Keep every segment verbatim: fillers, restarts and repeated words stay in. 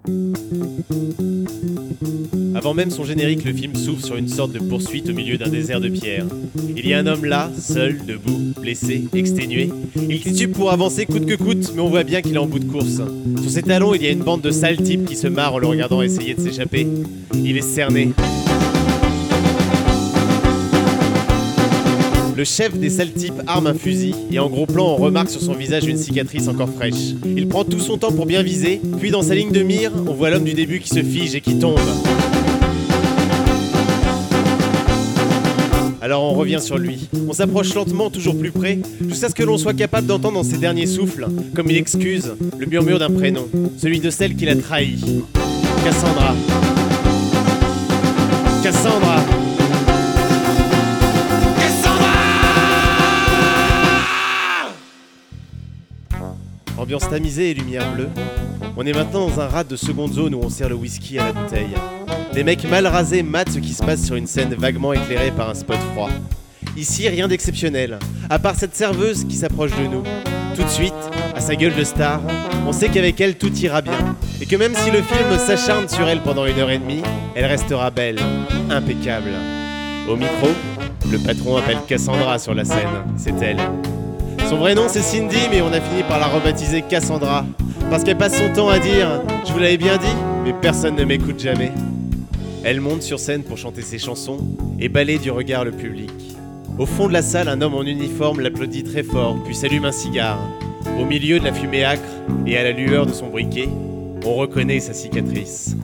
Avant même son générique, le film s'ouvre sur une sorte de poursuite au milieu d'un désert de pierre. Il y a un homme là, seul, debout, blessé, exténué. Il titube pour avancer coûte que coûte, mais on voit bien qu'il est en bout de course. Sur ses talons, il y a une bande de sales types qui se marrent en le regardant essayer de s'échapper. Il est cerné. Le chef des sales types arme un fusil et en gros plan on remarque sur son visage une cicatrice encore fraîche. Il prend tout son temps pour bien viser, puis dans sa ligne de mire, on voit l'homme du début qui se fige et qui tombe. Alors on revient sur lui. On s'approche lentement, toujours plus près, jusqu'à ce que l'on soit capable d'entendre dans ses derniers souffles, comme il excuse, le murmure d'un prénom, celui de celle qui l'a trahi. Cassandra. Cassandra. Ambiance tamisée et lumière bleue. On est maintenant dans un rad de seconde zone où on sert le whisky à la bouteille. Les mecs mal rasés matent ce qui se passe sur une scène vaguement éclairée par un spot froid. Ici, rien d'exceptionnel, à part cette serveuse qui s'approche de nous. Tout de suite, à sa gueule de star, on sait qu'avec elle tout ira bien. Et que même si le film s'acharne sur elle pendant une heure et demie, elle restera belle, impeccable. Au micro, le patron appelle Cassandra sur la scène, c'est elle. Son vrai nom c'est Cindy, mais on a fini par la rebaptiser Cassandra. Parce qu'elle passe son temps à dire « Je vous l'avais bien dit, mais personne ne m'écoute jamais ». Elle monte sur scène pour chanter ses chansons et balaie du regard le public. Au fond de la salle, un homme en uniforme l'applaudit très fort, puis s'allume un cigare. Au milieu de la fumée âcre et à la lueur de son briquet, on reconnaît sa cicatrice.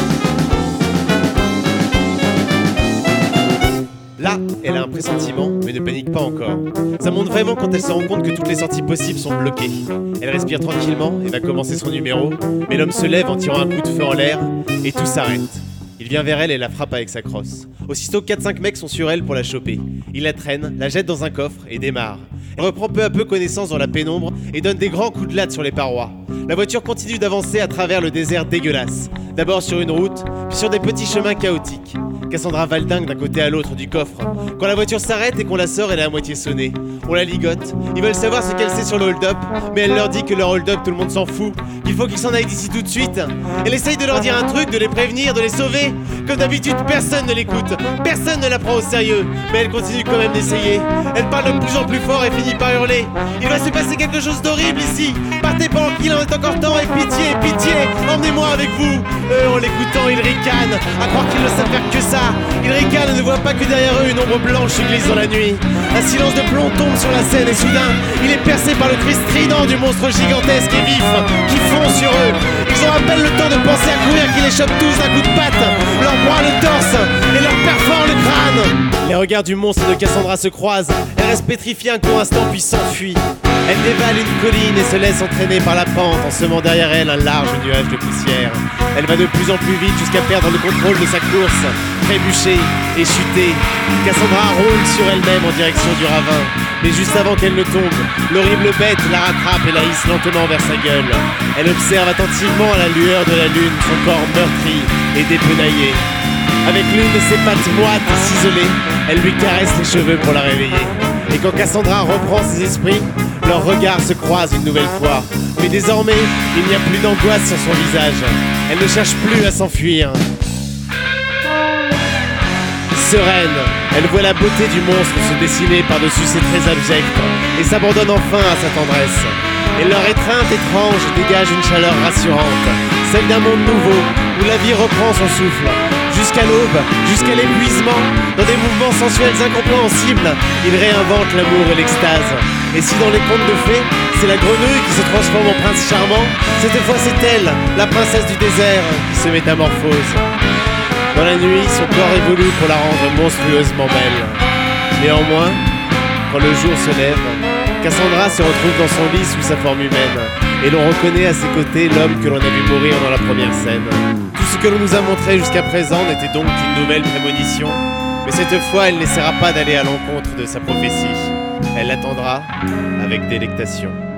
Là, elle a un pressentiment, mais ne panique pas encore. Ça montre vraiment quand elle se rend compte que toutes les sorties possibles sont bloquées. Elle respire tranquillement et va commencer son numéro, mais l'homme se lève en tirant un coup de feu en l'air, et tout s'arrête. Il vient vers elle et la frappe avec sa crosse. Aussitôt, quatre cinq mecs sont sur elle pour la choper. Il la traîne, la jette dans un coffre et démarre. Elle reprend peu à peu connaissance dans la pénombre et donne des grands coups de latte sur les parois. La voiture continue d'avancer à travers le désert dégueulasse. D'abord sur une route, puis sur des petits chemins chaotiques. Cassandra valdingue d'un côté à l'autre du coffre. Quand la voiture s'arrête et qu'on la sort, elle est à moitié sonnée. On la ligote. Ils veulent savoir ce qu'elle sait sur le hold-up, mais elle leur dit que leur hold-up, tout le monde s'en fout, qu'il faut qu'ils s'en aillent d'ici tout de suite. Elle essaye de leur dire un truc, de les prévenir, de les sauver. Comme d'habitude, personne ne l'écoute. Personne ne la prend au sérieux. Mais elle continue quand même d'essayer. Elle parle de plus en plus fort et finit par hurler. Il va se passer quelque chose d'horrible ici. Partez pendant qu'il en est encore temps et pitié, pitié, emmenez-moi avec vous. Eux, en l'écoutant, ils ricanent, à croire qu'ils ne savent faire que ça. Ils ricanent et ne voient pas que derrière eux, une ombre blanche se glisse dans la nuit. Un silence de plomb tombe sur la scène et soudain, il est percé par le cri strident du monstre gigantesque et vif qui fond sur eux. Ils ont à peine le temps de penser à courir qu'ils les chopent tous d'un coup de patte, leur broie le torse et leur perfore le crâne. Les regards du monstre et de Cassandra se croisent. Elle reste pétrifiée un court instant puis s'enfuit. Elle dévale une colline et se laisse entraîner par la pente en semant derrière elle un large nuage de poussière. Elle va de plus en plus vite jusqu'à perdre le contrôle de sa course, trébucher et chuter. Cassandra roule sur elle-même en direction du ravin. Mais juste avant qu'elle ne tombe, l'horrible bête la rattrape et la hisse lentement vers sa gueule. Elle observe attentivement à la lueur de la lune son corps meurtri et dépenaillé. Avec l'une de ses pattes moites et ciselées, elle lui caresse les cheveux pour la réveiller. Et quand Cassandra reprend ses esprits, leurs regards se croisent une nouvelle fois. Mais désormais, il n'y a plus d'angoisse sur son visage. Elle ne cherche plus à s'enfuir. Sereine, elle voit la beauté du monstre se dessiner par-dessus ses traits abjects et s'abandonne enfin à sa tendresse. Et leur étreinte étrange dégage une chaleur rassurante, celle d'un monde nouveau où la vie reprend son souffle. Jusqu'à l'aube, jusqu'à l'épuisement, dans des mouvements sensuels incompréhensibles, ils réinventent l'amour et l'extase. Et si dans les contes de fées, c'est la grenouille qui se transforme en prince charmant, cette fois c'est elle, la princesse du désert, qui se métamorphose. Dans la nuit, son corps évolue pour la rendre monstrueusement belle. Néanmoins, quand le jour se lève, Cassandra se retrouve dans son lit sous sa forme humaine, et l'on reconnaît à ses côtés l'homme que l'on a vu mourir dans la première scène. Tout ce que l'on nous a montré jusqu'à présent n'était donc qu'une nouvelle prémonition, mais cette fois elle n'essaiera pas d'aller à l'encontre de sa prophétie. Elle l'attendra avec délectation.